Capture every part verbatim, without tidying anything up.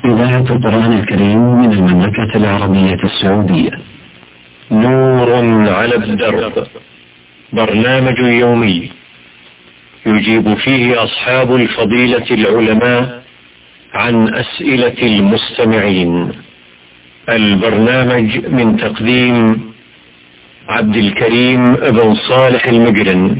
إذاعة القرآن الكريم من المملكة العربية السعودية. نور على الدرب، برنامج يومي يجيب فيه أصحاب الفضيلة العلماء عن أسئلة المستمعين. البرنامج من تقديم عبد الكريم بن صالح المجرن،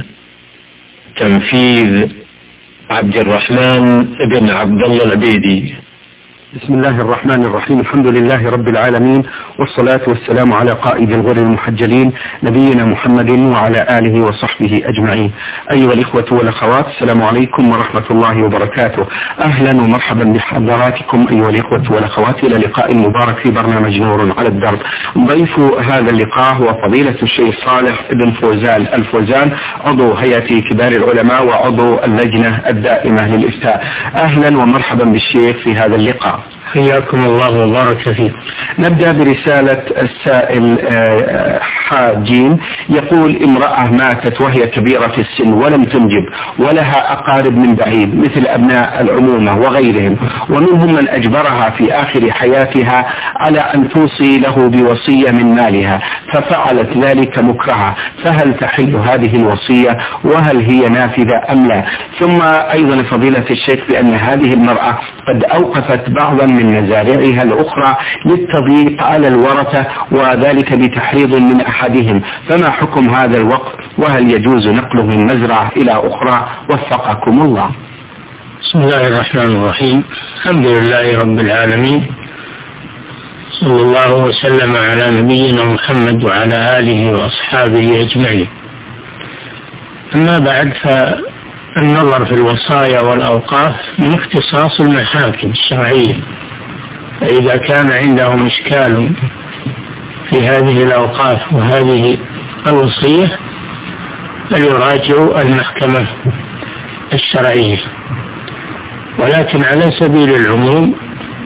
تنفيذ عبد الرحمن بن عبد الله العبيدي. بسم الله الرحمن الرحيم. الحمد لله رب العالمين، والصلاة والسلام على قائد الغر المحجلين نبينا محمد وعلى آله وصحبه أجمعين. أيها الإخوة والأخوات، السلام عليكم ورحمة الله وبركاته. أهلا ومرحبا بحضراتكم أيها الإخوة والأخوات إلى لقاء مبارك في برنامج نور على الدرب. ضيف هذا اللقاء هو فضيلة الشيخ صالح بن فوزان الفوزان، عضو هيئة كبار العلماء وعضو اللجنة الدائمة للإفتاء. أهلا ومرحبا بالشيخ في هذا اللقاء. حياكم الله وبارك فيكم. نبدأ برسالة السائل حاجين، يقول: امرأة ماتت وهي كبيرة في السن ولم تنجب ولها أقارب من بعيد مثل أبناء العمومة وغيرهم، ومنهم من أجبرها في آخر حياتها على أن توصي له بوصية من مالها، ففعلت ذلك مكرها، فهل تحل هذه الوصية وهل هي نافذة أم لا؟ ثم أيضا فضيلة الشيخ بأن هذه المرأة قد أوقفت بعضا من مزارعها الأخرى للتضييق على الورثة، وذلك بتحريض من أحدهم، فما حكم هذا الوقف وهل يجوز نقله من مزرعة إلى أخرى؟ وفقكم الله. بسم الله الرحمن الرحيم. الحمد لله رب العالمين، صلى الله وسلم على نبينا محمد وعلى آله وأصحابه أجمعين. أما بعد، فالنظر في الوصايا والأوقاف من اختصاص المحاكم الشرعية، فإذا كان عندهم إشكال في هذه الأوقاف وهذه الوصية فليراجعوا المحكمة الشرعية. ولكن على سبيل العموم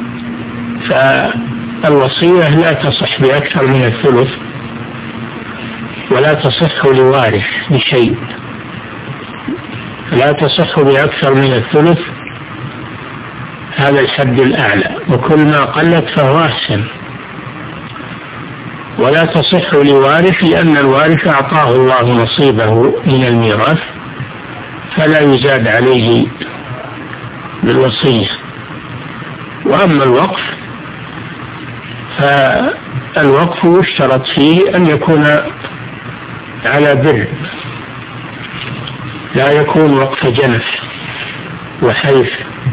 فالوصية لا تصح بأكثر من الثلث، ولا تصح لوارث بشيء، لا تصح بأكثر من الثلث، هذا الحد الأعلى، وكل ما قلت فهو أحسن. ولا تصح لوارث لأن الوارث أعطاه الله نصيبه من الميراث فلا يزاد عليه بالوصية. وأما الوقف فالوقف يشترط فيه أن يكون على بر، لا يكون وقف جنف وحيف.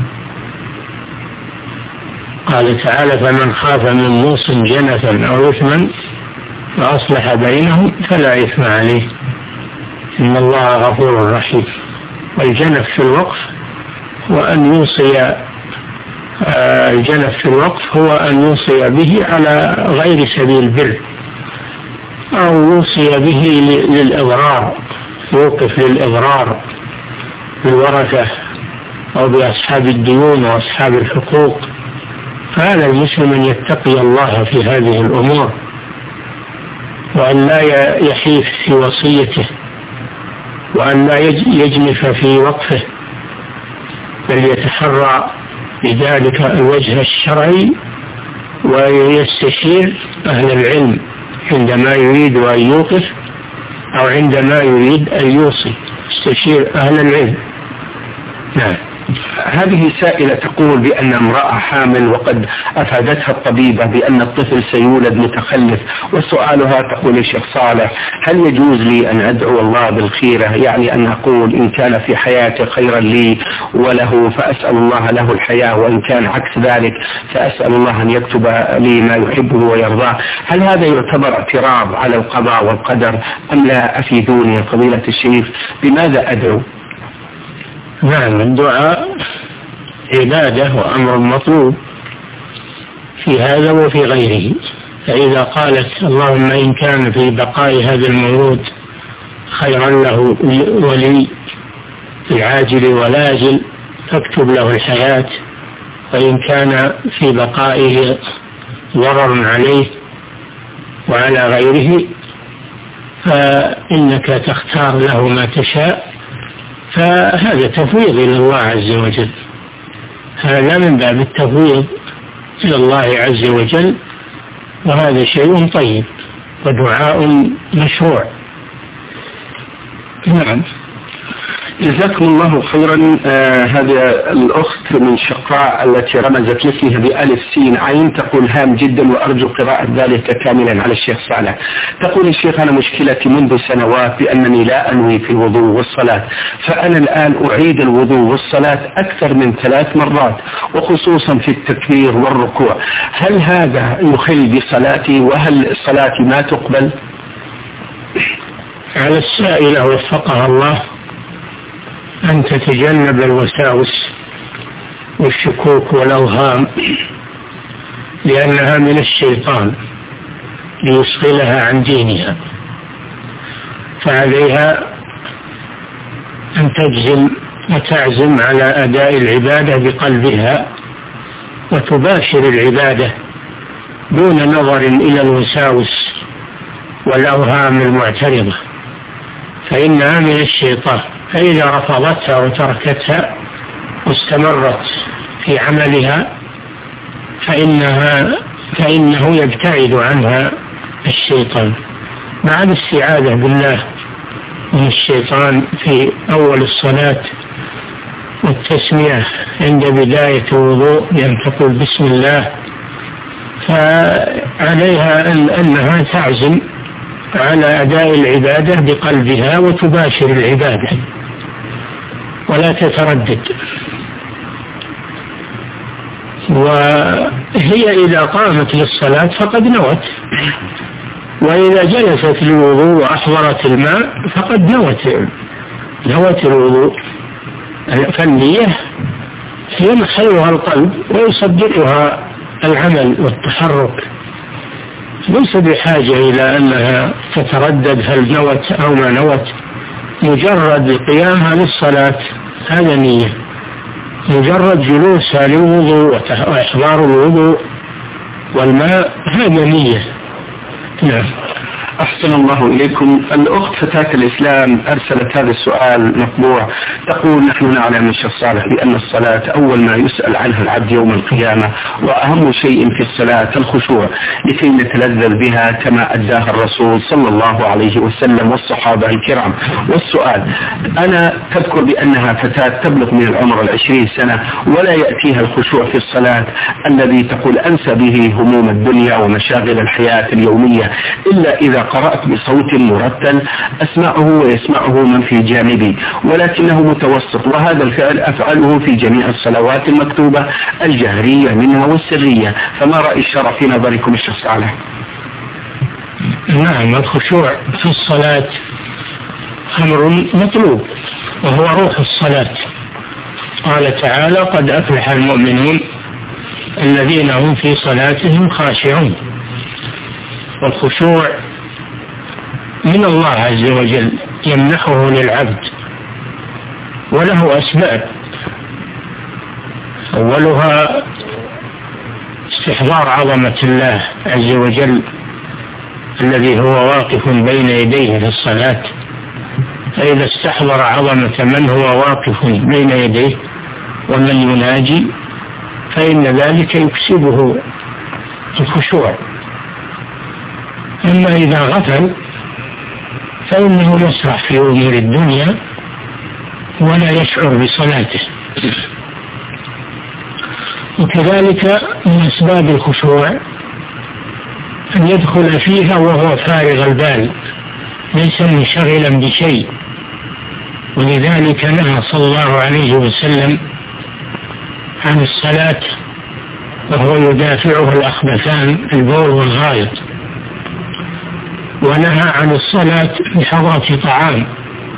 قال تعالى: فمن خاف من موص جنفا أو إثما فأصلح بينهم فلا إثم عليه إن الله غفور رحيم. والجنف في الوقف هو أن يوصي الجنف في الوقف هو أن يوصي به على غير سبيل بر، أو يوصي به للإضرار، يوقف للإضرار بالورثة أو بأصحاب الديون وأصحاب الحقوق. فهذا المسلم أن يتقي الله في هذه الأمور، وأن لا يحيف في وصيته، وأن لا يجنف في وقفه، بل يتحرى بذلك الوجه الشرعي ويستشير أهل العلم عندما يريد أن يوقف أو عندما يريد أن يوصي، يستشير أهل العلم. نعم. هذه سائلة تقول بأن امرأة حامل وقد أفادتها الطبيبة بأن الطفل سيولد متخلف، وسؤالها تقول: الشيخ صالح، هل يجوز لي أن أدعو الله بالخيرة؟ يعني أن أقول إن كان في حياته خيرا لي وله فأسأل الله له الحياة، وإن كان عكس ذلك فأسأل الله أن يكتب لي ما يحبه ويرضاه. هل هذا يعتبر اعتراض على القضاء والقدر أم لا؟ أفيدوني فضيلة الشيخ، بماذا أدعو؟ نعم، الدعاء عبادة وأمر مطلوب في هذا وفي غيره. فإذا قالت: اللهم إن كان في بقاء هذا المولود خيرا له ولي في العاجل والآجل فاكتب له الحياة، وإن كان في بقائه ضرر عليه وعلى غيره فإنك تختار له ما تشاء، فهذا تفويض إلى الله عز وجل، هذا من باب التفويض إلى الله عز وجل، وهذا شيء طيب ودعاء مشروع. نعم، جزاكم الله خيرا. آه هذه الأخت من شقاء التي رمزت لاسمها بألف سين عين تقول هام جدا وأرجو قراءة ذلك كاملا على الشيخ صالح. تقول الشيخ أنا مشكلتي منذ سنوات بأنني لا أنوي في الوضوء والصلاة، فأنا الآن أعيد الوضوء والصلاة أكثر من ثلاث مرات وخصوصا في التكبير والركوع، هل هذا يخل بصلاتي وهل صلاتي ما تقبل؟ على السائلة وفقها الله أن تتجنب الوساوس والشكوك والأوهام، لأنها من الشيطان ليشغلها عن دينها، فعليها أن تجزم وتعزم على أداء العبادة بقلبها وتباشر العبادة دون نظر إلى الوساوس والأوهام المعترضة، فإنها من الشيطان. فإذا رفضتها وتركتها واستمرت في عملها فإنها فإنه يبتعد عنها الشيطان، مع الاستعاذة بالله من الشيطان في أول الصلاة والتسمية عند بداية الوضوء بأن تقول بسم الله. فعليها أن أنها تعزم على أداء العبادة بقلبها وتباشر العبادة ولا تتردد. وهي إذا قامت للصلاة فقد نوت، وإذا جلست للوضوء وأحضرت الماء فقد نوت نوت الوضوء. فالنية هي محلها القلب ويصدقها العمل والتحرك، ليس بحاجة إلى أنها تتردد هل نوت أو ما نوت. مجرد قيامها للصلاة هذا نية، مجرد جلوسها للوضوء وإحضار الوضوء والماء هذا نية. نعم. أحسن الله إليكم. الأخت فتاة الإسلام أرسلت هذا السؤال مطبوع، تقول نحن نعلم الشيخ صالح بأن الصلاة أول ما يسأل عنها العبد يوم القيامة، وأهم شيء في الصلاة الخشوع لكي نتلذذ بها كما أداها الرسول صلى الله عليه وسلم والصحابة الكرام. والسؤال، أنا تذكر بأنها فتاة تبلغ من العمر العشرين سنة ولا يأتيها الخشوع في الصلاة الذي تقول أنسى به هموم الدنيا ومشاغل الحياة اليومية إلا إذا قرأت بصوت مرتل أسمعه ويسمعه من في جانبي، ولكنه متوسط، وهذا الفعل أفعله في جميع الصلوات المكتوبة الجهرية منها والسرية، فما رأي الشرع في نظركم الشيخ صالح؟ نعم، الخشوع في الصلاة أمر مطلوب وهو روح الصلاة. قال تعالى قد أفلح المؤمنون الذين هم في صلاتهم خاشعون. والخشوع من الله عز وجل يمنحه للعبد، وله أسباب، أولها استحضار عظمة الله عز وجل الذي هو واقف بين يديه في الصلاة، فإذا استحضر عظمة من هو واقف بين يديه ومن يناجي فإن ذلك يكسبه الخشوع. أما إذا غفل فإنه يسرح في أمور الدنيا ولا يشعر بصلاته. وكذلك من أسباب الخشوع أن يدخل فيها وهو فارغ البال ليس منشغلا بشيء، ولذلك نهى صلى الله عليه وسلم عن الصلاة وهو يدافعه الأخبثان البول والغائط، ونهى عن الصلاة بحضرة طعام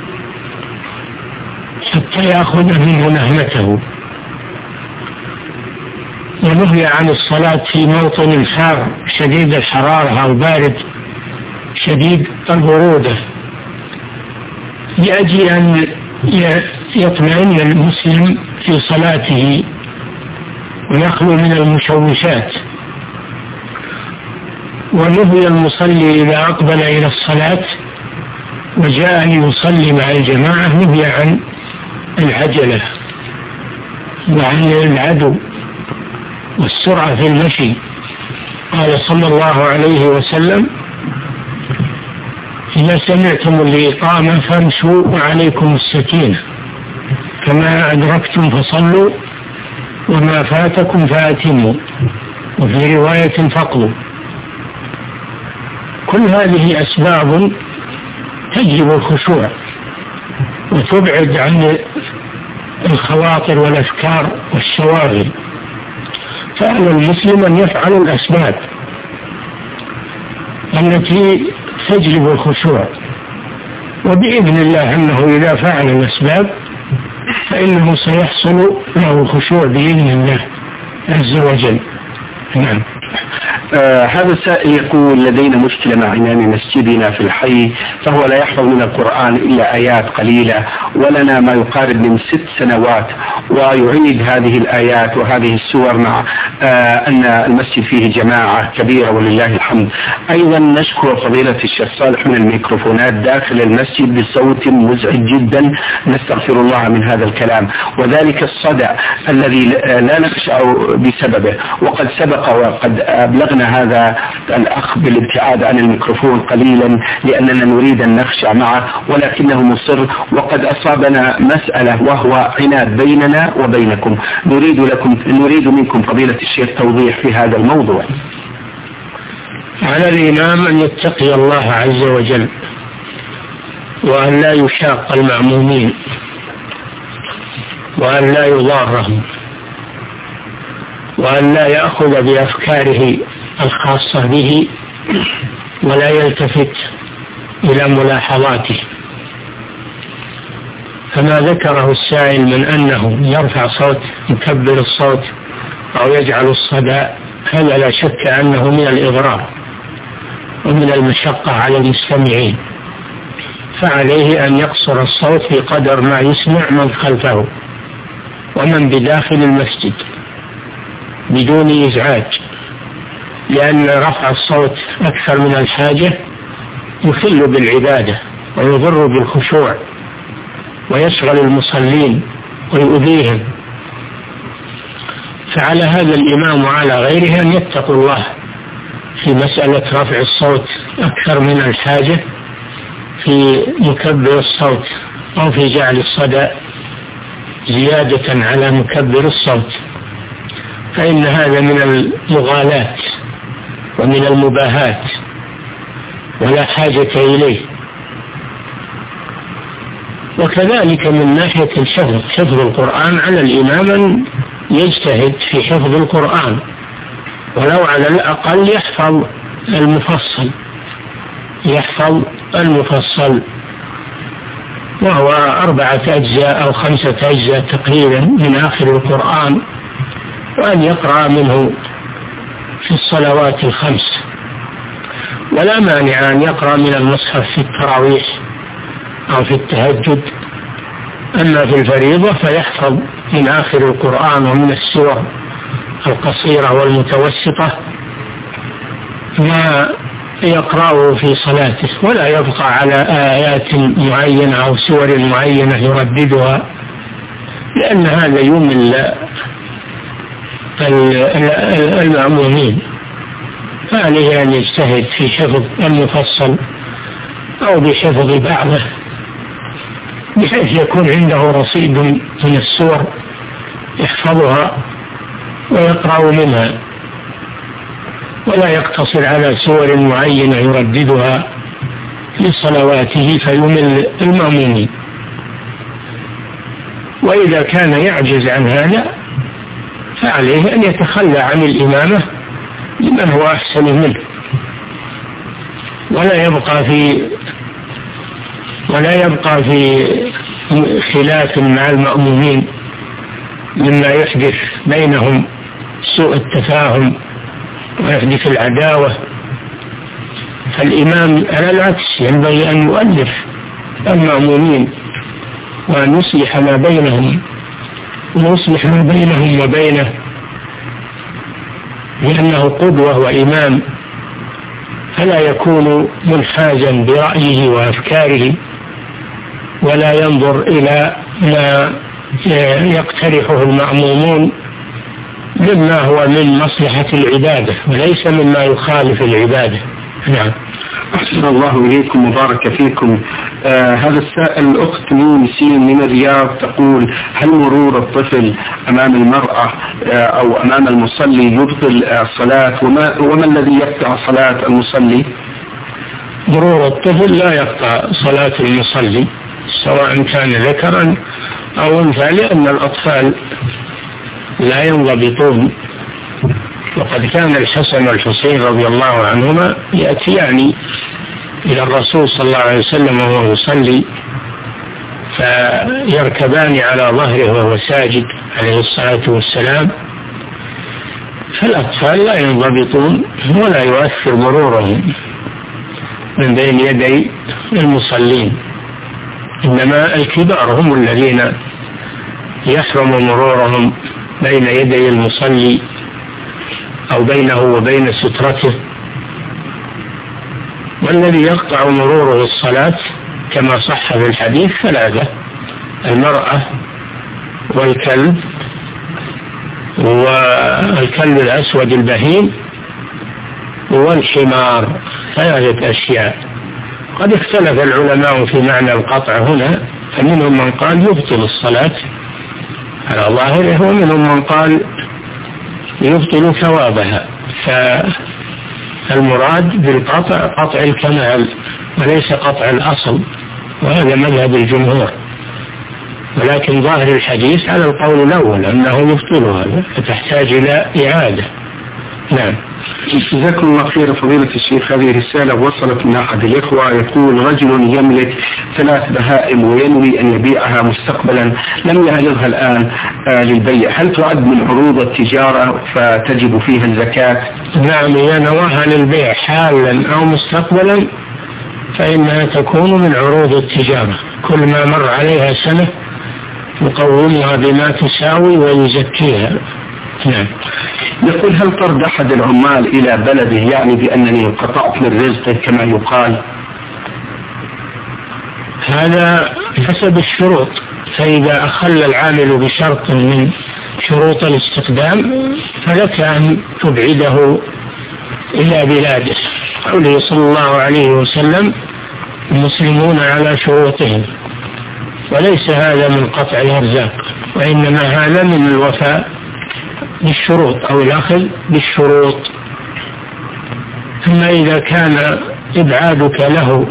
حتى يأخذ منه نهمته، ونهي عن الصلاة في موطن حار شديد الحرارة أو بارد شديد البرودة، لأجل أن يطمئن المسلم في صلاته ويخلو من المشوشات. ونهي المصلي إذا أقبل إلى الصلاة وجاء ليصلي مع الجماعة نهي عن العجلة وعن العدو والسرعة في المشي. قال صلى الله عليه وسلم: إذا سمعتم الإقامة فامشوا وعليكم السكينة، كما أدركتم فصلوا وما فاتكم فأتموا، وفي رواية فقلوا. كل هذه أسباب تجلب الخشوع وتبعد عن الخواطر والأفكار والشواغل. فعلى المسلم أن يفعل الأسباب التي تجلب الخشوع، وبإذن الله أنه إذا فعل الأسباب فإنه سيحصل له الخشوع بإذن الله عز وجل. نعم. آه هذا السائل يقول: لدينا مشكلة مع إمام مسجدنا في الحي، فهو لا يحفظ من القرآن إلا آيات قليلة، ولنا ما يقارب من ست سنوات، ويعيد هذه الآيات وهذه السور مع آه أن المسجد فيه جماعة كبيرة ولله الحمد. أيضا نشكر فضيلة الشيخ صالح من الميكروفونات داخل المسجد بصوت مزعج جدا، نستغفر الله من هذا الكلام، وذلك الصدى الذي لا نخشع بسببه. وقد سبق وقد أبلغنا هذا الأخ بالابتعاد عن الميكروفون قليلا لأننا نريد أن نخشع معه، ولكنه مصر. وقد أصابنا مسألة وهو عناد بيننا وبينكم، نريد لكم نريد منكم فضيلة الشيخ توضيح في هذا الموضوع. على الإمام أن يتقي الله عز وجل، وأن لا يشاق المأمومين، وأن لا يضارهم، وأن لا يأخذ بأفكاره الخاصة به، ولا يلتفت إلى ملاحظاته. فما ذكره السائل من أنه يرفع صوت، يكبر الصوت أو يجعل الصدى، هذا لا شك أنه من الإضرار ومن المشقة على المستمعين، فعليه أن يقصر الصوت بقدر ما يسمع من خلفه ومن بداخل المسجد بدون إزعاج، لأن رفع الصوت أكثر من الحاجة يخل بالعبادة ويضر بالخشوع ويشغل المصلين ويؤذيهم. فعلى هذا الإمام وعلى غيره أن يتقوا الله في مسألة رفع الصوت أكثر من الحاجة، في مكبر الصوت أو في جعل الصدى زيادة على مكبر الصوت، فإن هذا من المغالاة ومن المباهات ولا حاجة إليه. وكذلك من ناحية الحفظ، حفظ القرآن على الإمام أن يجتهد في حفظ القرآن، ولو على الأقل يحفظ المفصل يحفظ المفصل وهو أربعة أجزاء أو خمسة أجزاء تقريبا من آخر القرآن، وأن يقرأ منه في الصلوات الخمس، ولا مانع أن يقرأ من المصحف في التراويح أو في التهجد. أما في الفريضة فيحفظ من آخر القرآن ومن السور القصيرة والمتوسطة ما يقرأه في صلاته، ولا يبقى على آيات معينة أو سور معينة يرددها، لأن هذا يمل المأمومين. فعليه أن يجتهد في حفظ المفصل أو بحفظ بعضه، بحيث يكون عنده رصيد من السور يحفظها ويقرأ منها، ولا يقتصر على سور معينة يرددها في صلواته فيمل المأمومين. وإذا كان يعجز عن هذا فعليه أن يتخلى عن الإمامة لمن هو أحسن منه، ولا يبقى في ولا يبقى في خلاف مع المأمومين مما يحدث بينهم سوء التفاهم ويحدث العداوة. فالإمام على العكس ينبغي أن يؤلف المأمومين وأن يصلح ما بينهم ويصلح ما بينهم وبينه، لأنه قدوة وإمام، فلا يكون منحازا برأيه وأفكاره، ولا ينظر إلى ما يقترحه المأمومون مما هو من مصلحة العبادة وليس مما يخالف العبادة. نعم. أحسن الله إليكم وبارك فيكم. آه هذا السائل الأخت نون سين من الرياض تقول: هل مرور الطفل أمام المرأة آه أو أمام المصلي يبطل الصلاة؟ وما, وما الذي يقطع صلاة المصلي؟ مرور الطفل لا يقطع صلاة المصلي سواء كان ذكرا أو أنثى، لأن الأطفال لا ينضبطون. وقد كان الحسن والحسين رضي الله عنهما يأتيان إلى الرسول صلى الله عليه وسلم وهو يصلي فيركبان على ظهره وهو ساجد عليه الصلاة والسلام، فالأطفال لا ينضبطون ولا يؤثر مرورهم من بين يدي المصلين، إنما الكبار هم الذين يحرم مرورهم بين يدي المصلي أو بينه وبين سترته. والذي يقطع مروره الصلاة كما صح في الحديث ثلاثة: المرأة والكلب والكلب الأسود البهيم والحمار، ثلاثة أشياء. قد اختلف العلماء في معنى القطع هنا، فمنهم من قال يبطل الصلاة على ظاهره، ومنهم من قال يبطل ثوابها. فالمراد بالقطع قطع الكمال وليس قطع الأصل، وهذا مذهب الجمهور. ولكن ظاهر الحديث على القول الأول أنه يبطلها، فتحتاج إلى إعادة. نعم. جزاكم الله خير فضيلة الشيخ. هذه رسالة وصلت من أحد الإخوة يقول: رجل يملك ثلاث بهائم وينوي أن يبيعها مستقبلا، لم يعرضها الآن آه للبيع، هل تعد من عروض التجارة فتجب فيها الزكاة؟ نعم، إذا نواها للبيع حالا أو مستقبلا فإنها تكون من عروض التجارة، كل ما مر عليها سنة يقومها بما تساوي ويزكيها. نعم. يقول: هل طرد أحد العمال إلى بلده يعني بأنني قطعت من رزقه كما يقال؟ هذا حسب الشروط، فإذا أخل العامل بشرط من شروط الاستخدام فلك أن تبعده إلى بلاده. قوله صلى الله عليه وسلم: المسلمون على شروطهم. وليس هذا من قطع الأرزاق، وإنما هذا من الوفاء بالشروط أو الأخذ بالشروط. أما إذا كان إبعادك له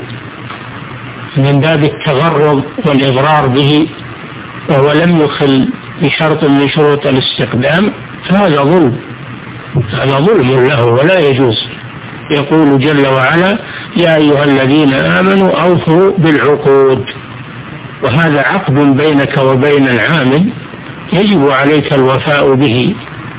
من باب التغرب والإضرار به وهو لم يخل بشرط من شروط الاستخدام فهذا ظلم، هذا ظلم له ولا يجوز. يقول جل وعلا: يا أيها الذين آمنوا أوفوا بالعقود. وهذا عقد بينك وبين العامل يجب عليك الوفاء به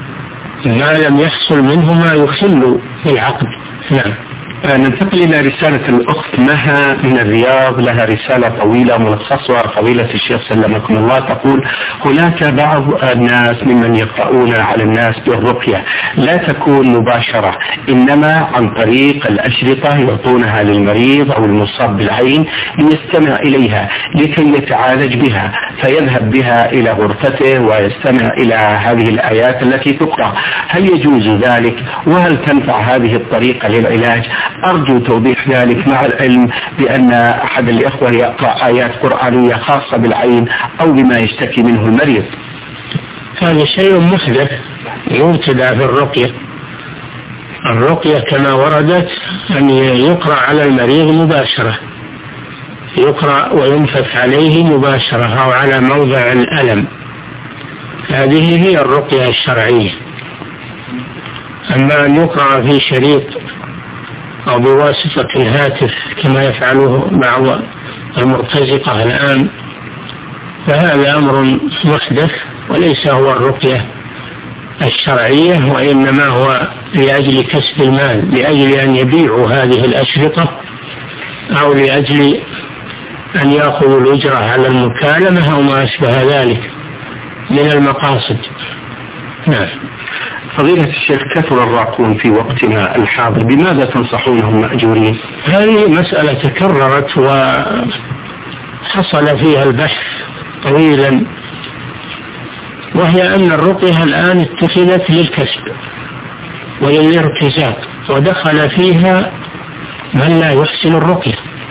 ما لم يحصل منه ما يخل بالعقد. نعم. ننتقل إلى رسالة الأخت مها من الرياض، لها رسالة طويلة ملخصة. فضيلة الشيخ سلمكم الله تقول: هناك بعض الناس ممن يقرؤون على الناس بالرقية لا تكون مباشرة، إنما عن طريق الأشرطة يعطونها للمريض أو المصاب بالعين ليستمع إليها لكي يتعالج بها، فيذهب بها إلى غرفته ويستمع إلى هذه الآيات التي تقرأ. هل يجوز ذلك؟ وهل تنفع هذه الطريقة للعلاج؟ أرجو توضيح ذلك، مع العلم بأن أحد الإخوة يقرأ آيات قرآنية خاصة بالعين أو بما يشتكي منه المريض. هذا شيء محدث يبتدأ في الرقية. الرقية كما وردت أن يقرأ على المريض مباشرة، يقرأ وينفث عليه مباشرة أو على موضع الألم، هذه هي الرقية الشرعية. أما أن يقرأ في شريط أو بواسطة الهاتف كما يفعله بعض المرتزقة الآن فهذا أمر محدث وليس هو الرقية الشرعية، وإنما هو لأجل كسب المال، لأجل أن يبيعوا هذه الأشرطة أو لأجل أن يأخذوا الأجرة على المكالمة أو ما أشبه ذلك من المقاصد. نعم. فضيلة الشيخ، كثر الراقون في وقتنا الحاضر، بماذا تنصحونهم مأجورين؟ هذه مسألة تكررت وحصل فيها البحث طويلا وهي أن الرقية الآن اتخذت للكسب وللارتزاق، ودخل فيها من لا يحسن الرقية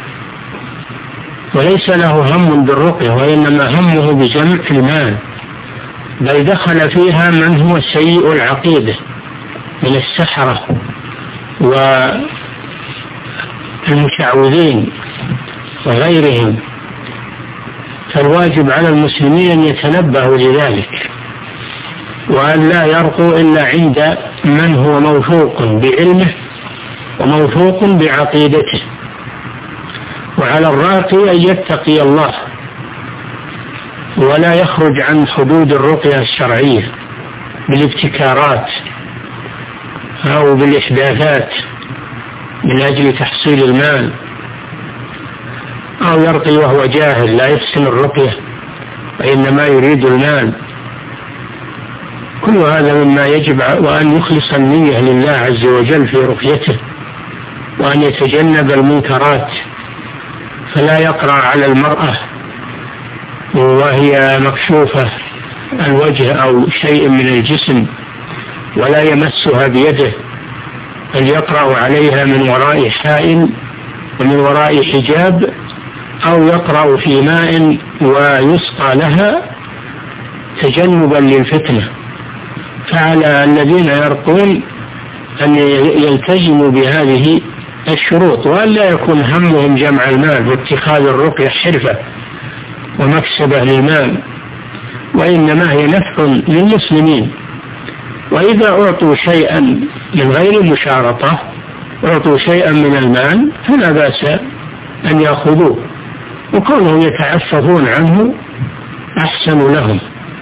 وليس له هم بالرقية وإنما همه بجمع المال، بل دخل فيها من هو سيء العقيدة من السحرة والمشعوذين وغيرهم. فالواجب على المسلمين أن يتنبهوا لذلك، وأن لا يرقوا إلا عند من هو موثوق بعلمه وموثوق بعقيدته. وعلى الراقي أن يتقي الله ولا يخرج عن حدود الرقية الشرعية بالابتكارات أو بالإحداثات من أجل تحصيل المال، أو يرقي وهو جاهل لا يحسن الرقية وإنما يريد المال. كل هذا مما يجب، وأن يخلص النية لله عز وجل في رقيته، وأن يتجنب المنكرات، فلا يقرأ على المرأة وهي مكشوفة الوجه أو شيء من الجسم ولا يمسها بيده، بل يقرأ عليها من وراء حائل ومن وراء حجاب، أو يقرأ في ماء ويسقى لها تجنبا للفتنة. فعلى الذين يرقون أن يلتزموا بهذه الشروط، وأن لا يكون همهم جمع المال واتخاذ الرقية حرفة ومكسبة للمال، وإنما هي نفع للمسلمين. وإذا أعطوا شيئا من غير مشارطة، أعطوا شيئا من المال، فلا بأس أن يأخذوه، وكونهم يتعففون عنه أحسن لهم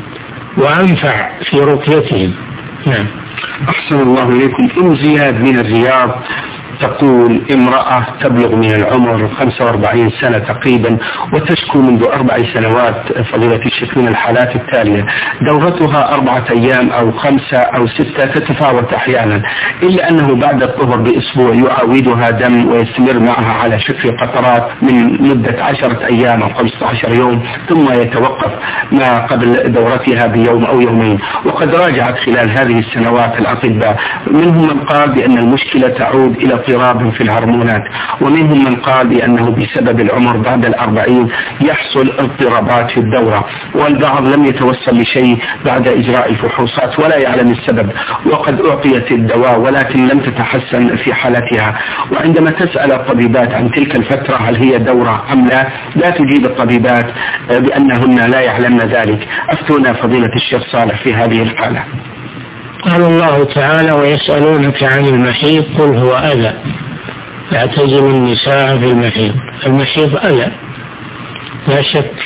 وأنفع في رقيتهم. نعم. أحسن الله إليكم. أم زياد من الرياض تقول: امرأة تبلغ من العمر خمسة وأربعين سنة تقريبا، وتشكو منذ أربع سنوات فضيلة الشيخ من الحالات التالية: دورتها أربعة أيام أو خمسة أو ستة، تتفاوت أحيانا، إلا أنه بعد الطهر بأسبوع يعاودها دم ويستمر معها على شكل قطرات من مدة عشرة أيام أو خمسة عشر يوم، ثم يتوقف ما قبل دورتها بيوم أو يومين. وقد راجعت خلال هذه السنوات الأطباء، منهم من قال بأن المشكلة تعود إلى اضطراب في الهرمونات، ومنهم من قال بأنه بسبب العمر بعد الأربعين يحصل اضطرابات في الدورة، والبعض لم يتوصل لشيء بعد إجراء الفحوصات ولا يعلم السبب، وقد أعطيت الدواء ولكن لم تتحسن في حالتها. وعندما تسأل الطبيبات عن تلك الفترة هل هي دورة أم لا، لا تجيب الطبيبات بأنهن لا يعلمن ذلك. أفتونا فضيلة الشيخ صالح في هذه الحالة. قال الله تعالى: ويسألونك عن المحيض قل هو أذى فاعتزلوا النساء في المحيض. المحيض أذى لا شك،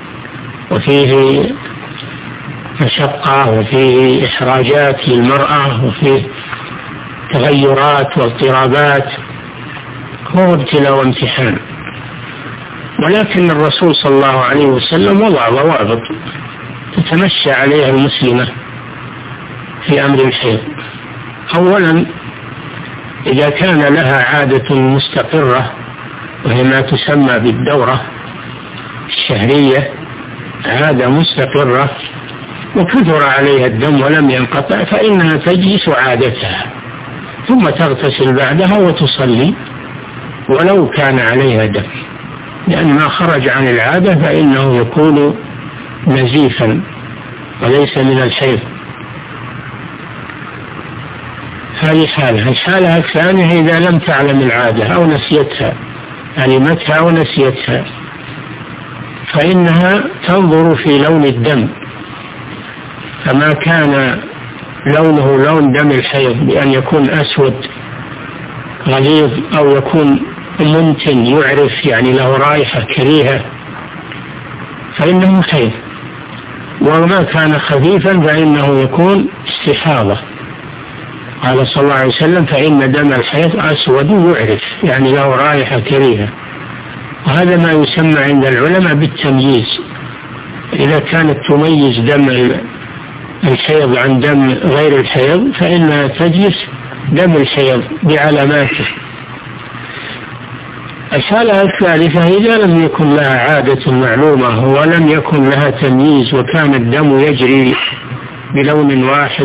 وفيه مشقة وفيه إحراجات للمرأة وفيه تغيرات واضطرابات، هو ابتلاء وامتحان. ولكن الرسول صلى الله عليه وسلم وضع ضوابط تتمشى عليها المسلمة في أمر الحيض. أولا، إذا كان لها عادة مستقرة وهي ما تسمى بالدورة الشهرية، عادة مستقرة وكثر عليها الدم ولم ينقطع، فإنها تجلس عادتها ثم تغتسل بعدها وتصلي ولو كان عليها دم، لأن ما خرج عن العادة فإنه يكون نزيفا وليس من الحيض. هذه حالة. الحالة الثانية إذا لم تعلم العادة أو نسيتها، علمتها أو نسيتها، فإنها تنظر في لون الدم، فما كان لونه لون دم الحيض بأن يكون أسود غليظ أو يكون منتن يعرف يعني له رائحة كريهة فإنه حيض، وما كان خفيفا فإنه يكون استحاضة. قال صلى الله عليه وسلم: فإن دم الحيض أسود يعرف يعني له رائحة كريهة. وهذا ما يسمى عند العلماء بالتمييز. إذا كانت تميز دم الحيض عن دم غير الحيض فإنها تجلس دم الحيض بعلاماته. الحالة الثالثة إذا لم يكن لها عادة معلومة ولم يكن لها تمييز وكان الدم يجري بلون واحد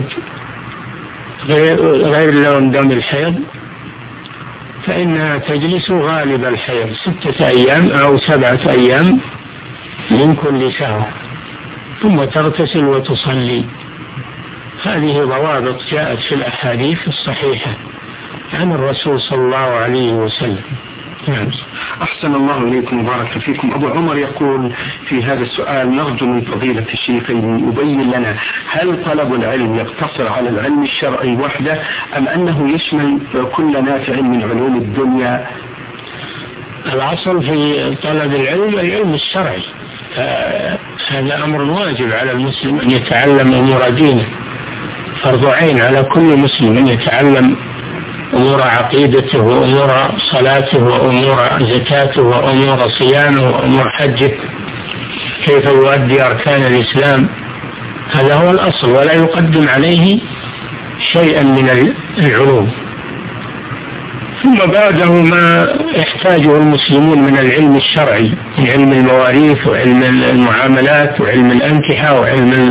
غير لون دم الحيض فإنها تجلس غالب الحيض ستة أيام أو سبعة أيام من كل شهر ثم تغتسل وتصلي. هذه ضوابط جاءت في الأحاديث الصحيحة عن الرسول صلى الله عليه وسلم. نعم. أحسن الله إليكم وبارك فيكم. أبو عمر يقول في هذا السؤال: نرجو من فضيلة الشيخ أن يبين لنا هل طلب العلم يقتصر على العلم الشرعي وحده أم أنه يشمل كل نافع من علوم الدنيا؟ الأصل في طلب العلم العلم الشرعي، هذا أمر واجب على المسلم أن يتعلم أمور دينه، فرض عين على كل مسلم أن يتعلم أمور عقيدته وأمور صلاته وأمور زكاته وأمور صيامه وأمور حجه، كيف يؤدي أركان الإسلام. هذا هو الأصل، ولا يقدم عليه شيئا من العلوم. ثم بعده ما يحتاجه المسلمون من العلم الشرعي، من علم المواريث وعلم المعاملات وعلم الأنكحة وعلم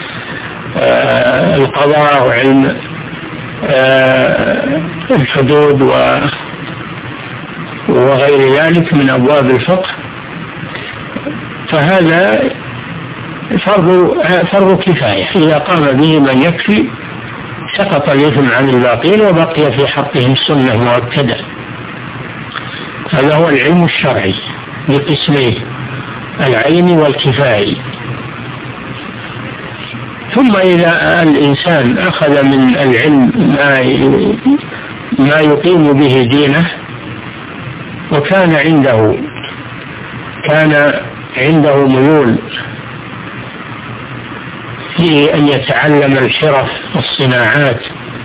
القضاء وعلم الحدود وغير ذلك من أبواب الفقه. فهذا فرض فرض كفاية، إذا قام به من يكفي سقط الإثم عن الباقين وبقي في حقهم سنة مؤكدة. هذا هو العلم الشرعي بقسميه، العين والكفاية. ثم إذا الإنسان أخذ من العلم ما ما يقيم به دينه، وكان عنده كان عنده ميول في أن يتعلم الحرف والصناعات،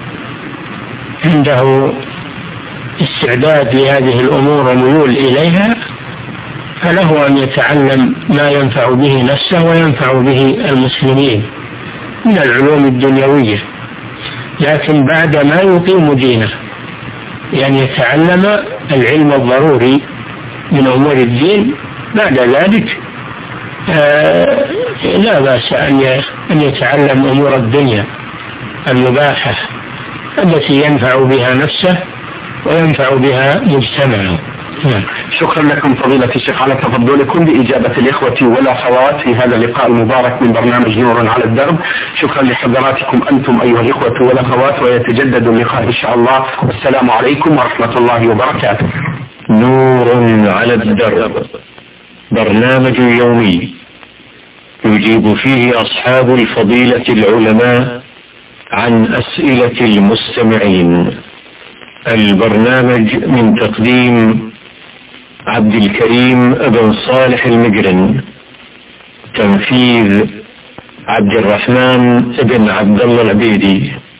عنده استعداد لهذه الأمور وميول إليها، فله أن يتعلم ما ينفع به نفسه وينفع به المسلمين من العلوم الدنيوية، لكن بعد ما يقيم دينه، يعني يتعلم العلم الضروري من أمور الدين. بعد ذلك آه لا بأس أن يتعلم أمور الدنيا المباحة التي ينفع بها نفسه وينفع بها مجتمعه. شكرا لكم فضيلة الشيخ على تفضلكم بإجابة الإخوة والأخوات في هذا اللقاء المبارك من برنامج نور على الدرب. شكرا لحضراتكم أنتم أيها الإخوة والأخوات، ويتجدد اللقاء إن شاء الله، والسلام عليكم ورحمة الله وبركاته. نور على الدرب، برنامج يومي يجيب فيه أصحاب الفضيلة العلماء عن أسئلة المستمعين. البرنامج من تقديم عبد الكريم بن صالح المجرن، تنفيذ عبد الرحمن بن عبد الله العبيدي.